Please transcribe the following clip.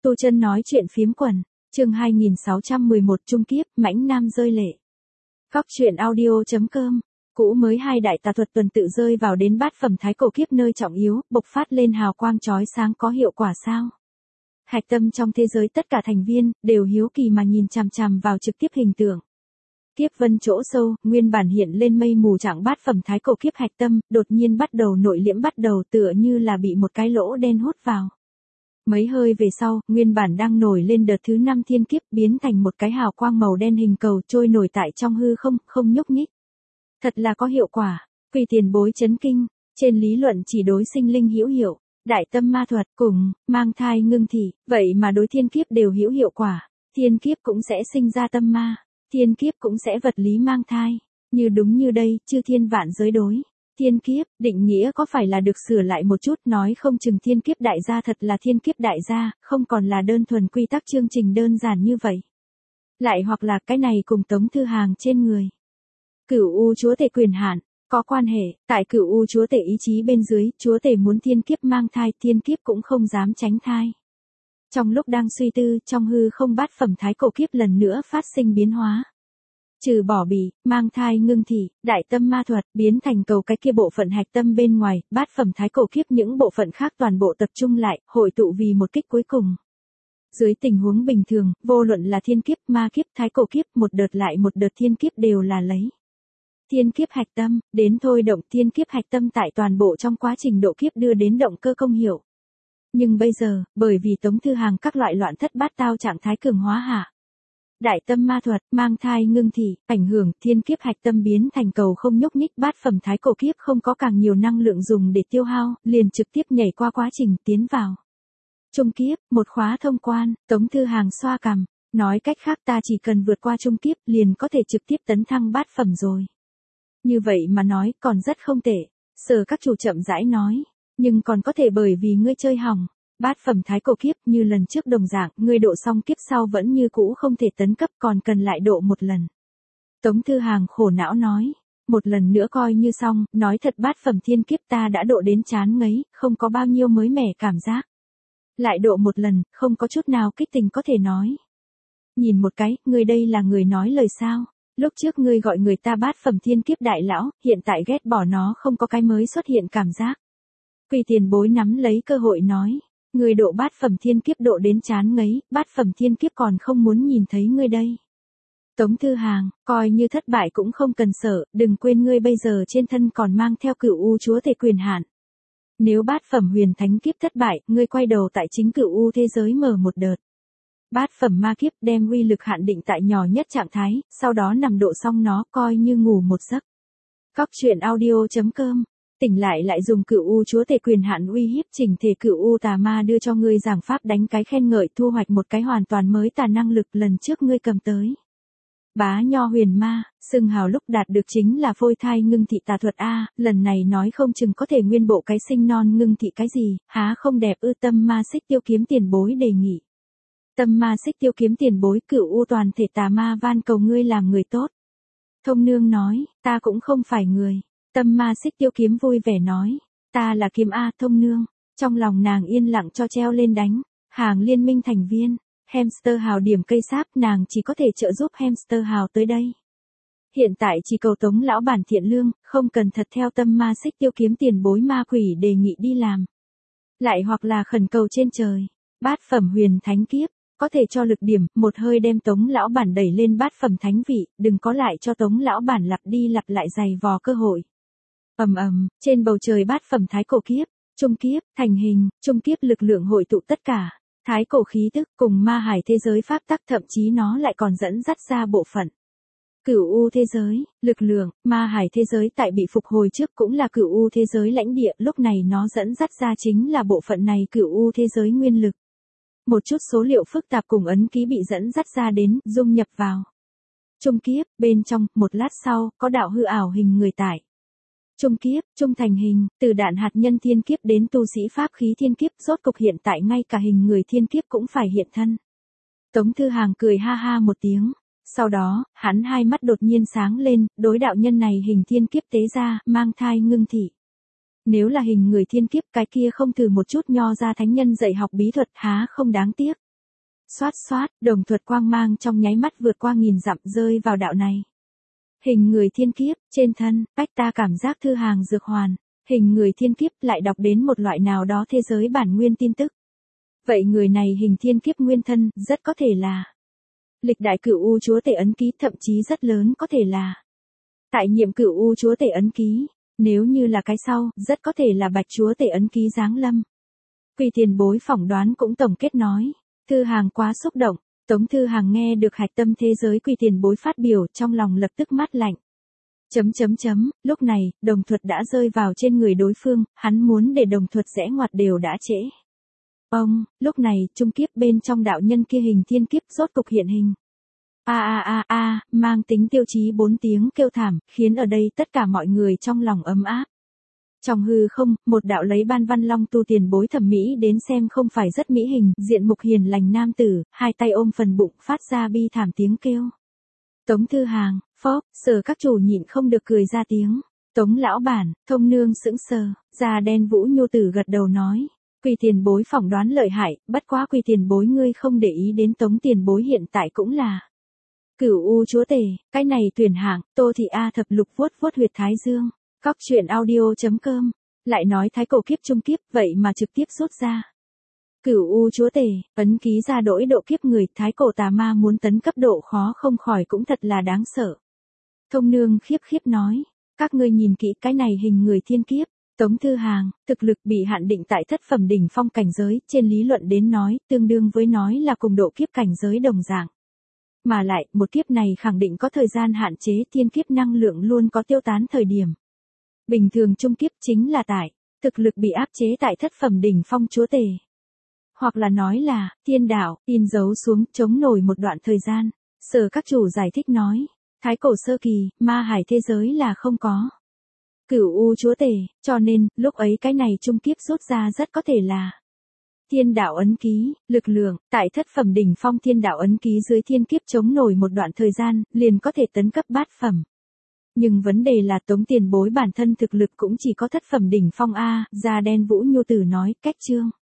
Tu Chân nói chuyện phiếm quần, chương 2611 trung kiếp, mãnh nam rơi lệ. Góc truyện audio.com, cũ mới hai đại tà thuật tuần tự rơi vào đến bát phẩm thái cổ kiếp nơi trọng yếu, bộc phát lên hào quang chói sáng có hiệu quả sao? Hạch tâm trong thế giới tất cả thành viên, đều hiếu kỳ mà nhìn chằm chằm vào trực tiếp hình tượng. Kiếp vân chỗ sâu, nguyên bản hiện lên mây mù trạng bát phẩm thái cổ kiếp hạch tâm, đột nhiên bắt đầu nội liễm bắt đầu tựa như là bị một cái lỗ đen hút vào. Mấy hơi về sau, nguyên bản đang nổi lên đợt thứ 5 thiên kiếp biến thành một cái hào quang màu đen hình cầu trôi nổi tại trong hư không, không nhúc nhích. Thật là có hiệu quả, Quỳ tiền bối chấn kinh, trên lý luận chỉ đối sinh linh hữu hiệu, đại tâm ma thuật cùng, mang thai ngưng thị, vậy mà đối thiên kiếp đều hữu hiệu quả, thiên kiếp cũng sẽ sinh ra tâm ma, thiên kiếp cũng sẽ vật lý mang thai, như đúng như đây, chư thiên vạn giới đối. Thiên kiếp, định nghĩa có phải là được sửa lại một chút, nói không chừng thiên kiếp đại gia thật là thiên kiếp đại gia, không còn là đơn thuần quy tắc chương trình đơn giản như vậy. Lại hoặc là cái này cùng Tống Thư Hàng trên người. Cửu U chúa tể quyền hạn, có quan hệ, tại Cửu U chúa tể ý chí bên dưới, chúa tể muốn thiên kiếp mang thai, thiên kiếp cũng không dám tránh thai. Trong lúc đang suy tư, trong hư không bát phẩm thái cổ kiếp lần nữa phát sinh biến hóa. Trừ bỏ bì, mang thai ngưng thị, đại tâm ma thuật, biến thành cầu cái kia bộ phận hạch tâm bên ngoài, bát phẩm thái cổ kiếp những bộ phận khác toàn bộ tập trung lại, hội tụ vì một kích cuối cùng. Dưới tình huống bình thường, vô luận là thiên kiếp, ma kiếp, thái cổ kiếp, một đợt lại một đợt thiên kiếp đều là lấy thiên kiếp hạch tâm, đến thôi động thiên kiếp hạch tâm tại toàn bộ trong quá trình độ kiếp đưa đến động cơ công hiệu. Nhưng bây giờ, bởi vì Tống Thư Hàng các loại loạn thất bát tao trạng thái cường hóa hạ. Đại tâm ma thuật, mang thai ngưng thị, ảnh hưởng thiên kiếp hạch tâm biến thành cầu không nhúc nhích, bát phẩm thái cổ kiếp không có càng nhiều năng lượng dùng để tiêu hao, liền trực tiếp nhảy qua quá trình tiến vào. Trung kiếp, một khóa thông quan, Tống Thư Hàng xoa cằm, nói cách khác ta chỉ cần vượt qua trung kiếp liền có thể trực tiếp tấn thăng bát phẩm rồi. Như vậy mà nói còn rất không tệ, Sở các chủ chậm rãi nói, nhưng còn có thể bởi vì ngươi chơi hỏng. Bát phẩm thái cổ kiếp như lần trước đồng dạng, ngươi độ xong kiếp sau vẫn như cũ không thể tấn cấp còn cần lại độ một lần. Tống Thư Hàng khổ não nói, một lần nữa coi như xong, nói thật bát phẩm thiên kiếp ta đã độ đến chán ngấy, không có bao nhiêu mới mẻ cảm giác. Lại độ một lần, không có chút nào kích tình có thể nói. Nhìn một cái, ngươi đây là người nói lời sao? Lúc trước ngươi gọi người ta bát phẩm thiên kiếp đại lão, hiện tại ghét bỏ nó không có cái mới xuất hiện cảm giác. Quỳ tiền bối nắm lấy cơ hội nói. Người độ bát phẩm thiên kiếp độ đến chán ngấy, bát phẩm thiên kiếp còn không muốn nhìn thấy ngươi đây. Tống Thư Hàng, coi như thất bại cũng không cần sợ, đừng quên ngươi bây giờ trên thân còn mang theo Cửu U chúa tể quyền hạn. Nếu bát phẩm huyền thánh kiếp thất bại, ngươi quay đầu tại chính Cửu U thế giới mở một đợt. Bát phẩm ma kiếp đem uy lực hạn định tại nhỏ nhất trạng thái, sau đó nằm độ xong nó coi như ngủ một giấc. Góc truyện audio.com, tỉnh lại dùng Cửu U chúa tể quyền hạn uy hiếp chỉnh thể Cửu U tà ma đưa cho ngươi giảng pháp đánh cái khen ngợi thu hoạch một cái hoàn toàn mới tà năng lực lần trước ngươi cầm tới. Bá nho huyền ma, xưng hào lúc đạt được chính là phôi thai ngưng thị tà thuật A, lần này nói không chừng có thể nguyên bộ cái sinh non ngưng thị cái gì, há không đẹp ư. Tâm ma xích tiêu kiếm tiền bối đề nghị. Tâm ma xích tiêu kiếm tiền bối Cửu U toàn thể tà ma van cầu ngươi làm người tốt. Thông nương nói, ta cũng không phải người. Tâm ma xích tiêu kiếm vui vẻ nói, ta là kiếm A thông nương, trong lòng nàng yên lặng cho treo lên đánh, hàng liên minh thành viên, hamster hào điểm cây sáp nàng chỉ có thể trợ giúp hamster hào tới đây. Hiện tại chỉ cầu Tống lão bản thiện lương, không cần thật theo tâm ma xích tiêu kiếm tiền bối ma quỷ đề nghị đi làm. Lại hoặc là khẩn cầu trên trời, bát phẩm huyền thánh kiếp, có thể cho lực điểm, một hơi đem Tống lão bản đẩy lên bát phẩm thánh vị, đừng có lại cho Tống lão bản lặp đi lặp lại giày vò cơ hội. Trên bầu trời bát phẩm thái cổ kiếp, trung kiếp, thành hình, trung kiếp lực lượng hội tụ tất cả, thái cổ khí tức cùng ma hải thế giới pháp tắc thậm chí nó lại còn dẫn dắt ra bộ phận. Cửu U thế giới, lực lượng, ma hải thế giới tại bị phục hồi trước cũng là Cửu U thế giới lãnh địa, lúc này nó dẫn dắt ra chính là bộ phận này Cửu U thế giới nguyên lực. Một chút số liệu phức tạp cùng ấn ký bị dẫn dắt ra đến, dung nhập vào. Trung kiếp, bên trong, một lát sau, có đạo hư ảo hình người tại. Trung kiếp, trung thành hình, từ đạn hạt nhân thiên kiếp đến tu sĩ pháp khí thiên kiếp, rốt cục hiện tại ngay cả hình người thiên kiếp cũng phải hiện thân. Tống Thư Hàng cười ha ha một tiếng, sau đó, hắn hai mắt đột nhiên sáng lên, đối đạo nhân này hình thiên kiếp tế ra, mang thai ngưng thị. Nếu là hình người thiên kiếp cái kia không thử một chút nho ra thánh nhân dạy học bí thuật há không đáng tiếc. Xoát xoát, đồng thuật quang mang trong nháy mắt vượt qua nghìn dặm rơi vào đạo này. Hình người thiên kiếp, trên thân, bách ta cảm giác thư hàng dược hoàn. Hình người thiên kiếp lại đọc đến một loại nào đó thế giới bản nguyên tin tức. Vậy người này hình thiên kiếp nguyên thân, rất có thể là lịch đại cửu u chúa tể ấn ký, thậm chí rất lớn có thể là tại nhiệm cửu u chúa tể ấn ký. Nếu như là cái sau, rất có thể là bạch chúa tể ấn ký giáng lâm. Quỳ tiền bối phỏng đoán cũng tổng kết nói. Thư hàng quá xúc động. Tống Thư Hàng nghe được hạch tâm thế giới quỳ tiền bối phát biểu, trong lòng lập tức mát lạnh. Lúc này, đồng thuật đã rơi vào trên người đối phương, hắn muốn để đồng thuật rẽ ngoặt đều đã trễ. Lúc này, trung kiếp bên trong đạo nhân kia hình thiên kiếp rốt cục hiện hình. Mang tính tiêu chí 4 tiếng kêu thảm, khiến ở đây tất cả mọi người trong lòng ấm áp. Trong hư không, một đạo lấy ban văn long tu tiền bối thẩm mỹ đến xem không phải rất mỹ hình, diện mục hiền lành nam tử, hai tay ôm phần bụng phát ra bi thảm tiếng kêu. Tống Thư Hàng, phóp, Sở các chủ nhịn không được cười ra tiếng. Tống lão bản, Thông nương sững sờ, da đen Vũ Nhu Tử gật đầu nói. Quỳ tiền bối phỏng đoán lợi hại, bất quá quỳ tiền bối ngươi không để ý đến Tống tiền bối hiện tại cũng là cửu u chúa tể, cái này tuyển hạng, Tô Thị A thập lục vuốt vuốt huyệt thái dương. Cóc truyện audio.com, lại nói thái cổ kiếp trung kiếp, vậy mà trực tiếp rút ra. Cửu u chúa tể, ấn ký ra đổi độ kiếp người, thái cổ tà ma muốn tấn cấp độ khó không khỏi cũng thật là đáng sợ. Thông nương khiếp nói, các ngươi nhìn kỹ cái này hình người thiên kiếp. Tống Thư Hàng, thực lực bị hạn định tại thất phẩm đỉnh phong cảnh giới, trên lý luận đến nói, tương đương với nói là cùng độ kiếp cảnh giới đồng dạng. Mà lại, một kiếp này khẳng định có thời gian hạn chế, thiên kiếp năng lượng luôn có tiêu tán thời điểm. Bình thường trung kiếp chính là tại thực lực bị áp chế tại thất phẩm đỉnh phong chúa tể. Hoặc là nói là, thiên đạo, in dấu xuống, chống nổi một đoạn thời gian. Sở các chủ giải thích nói, thái cổ sơ kỳ, ma hải thế giới là không có cửu u chúa tể, cho nên, lúc ấy cái này trung kiếp rút ra rất có thể là thiên đạo ấn ký, lực lượng, tại thất phẩm đỉnh phong thiên đạo ấn ký dưới thiên kiếp chống nổi một đoạn thời gian, liền có thể tấn cấp bát phẩm. Nhưng vấn đề là Tống tiền bối bản thân thực lực cũng chỉ có thất phẩm đỉnh phong A, da đen Vũ Nhu Tử nói, cách chương.